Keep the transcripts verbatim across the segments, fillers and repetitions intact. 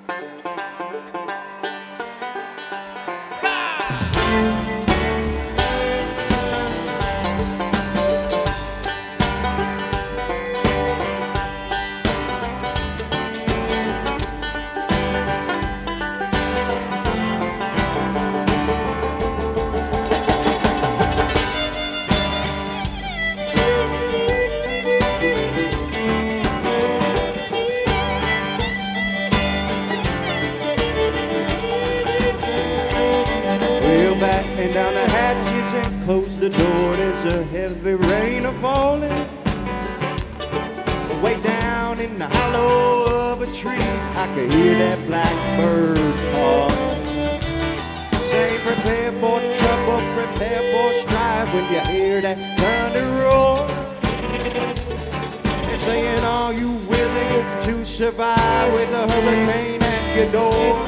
Batten down the hatches and close the door. There's a heavy rain a-falling. Way down in the hollow of a tree, I could hear that blackbird call. Say, prepare for trouble, prepare for strife when you hear that thunder roar. They're saying, are you willing to survive with a hurricane at your door?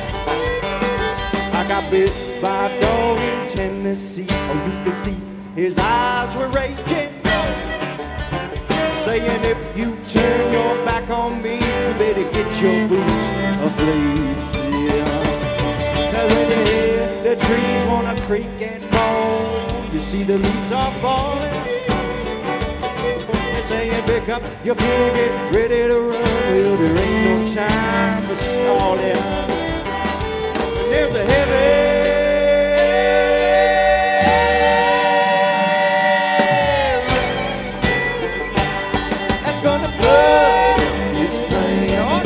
I got bit by a dog in Tennessee. Oh, you could see his eyes were raging, saying, if you turn your back on me, you better get your boots ablaze. Yeah. Cause when you hear the trees wanna creak and moan, you see the leaves are falling. They're saying, pick up your feet and get ready to run. Well, there ain't no time for stalling. There's a heavy that's gonna flood this plain. Oh,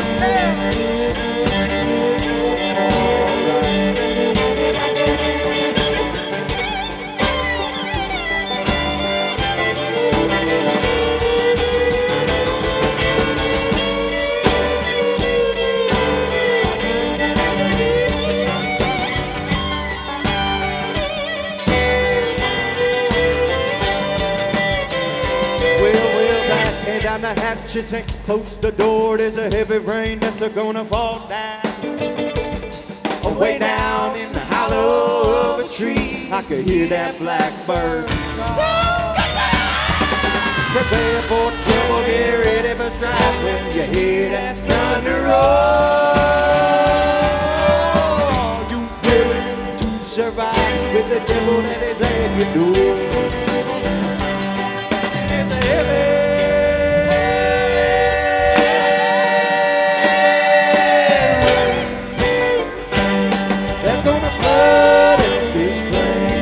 down the hatches and close the door. There's a heavy rain that's a gonna fall down. Way down in the hollow of a tree, I could hear that blackbird sing. Prepare for trouble, get ready for strife when you hear that thunder roar. You willing to survive with the devil that is at your door? There's a heavy gonna flood in this plain.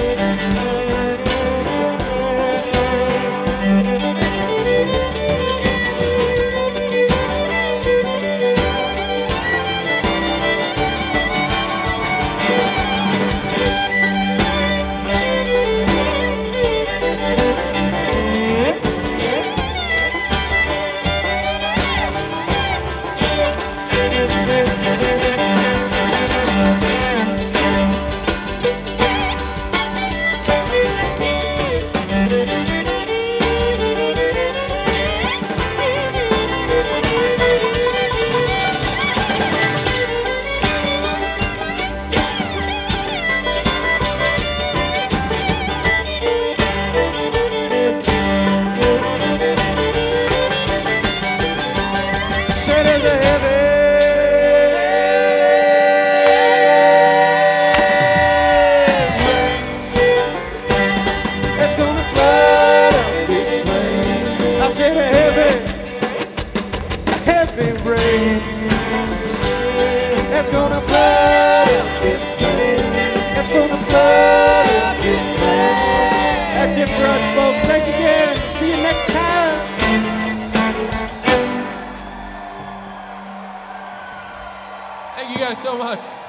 It's gonna flood up this plain. It's gonna flood up this plain. That's it for us, folks. Thank you again. See you next time. Thank you guys so much.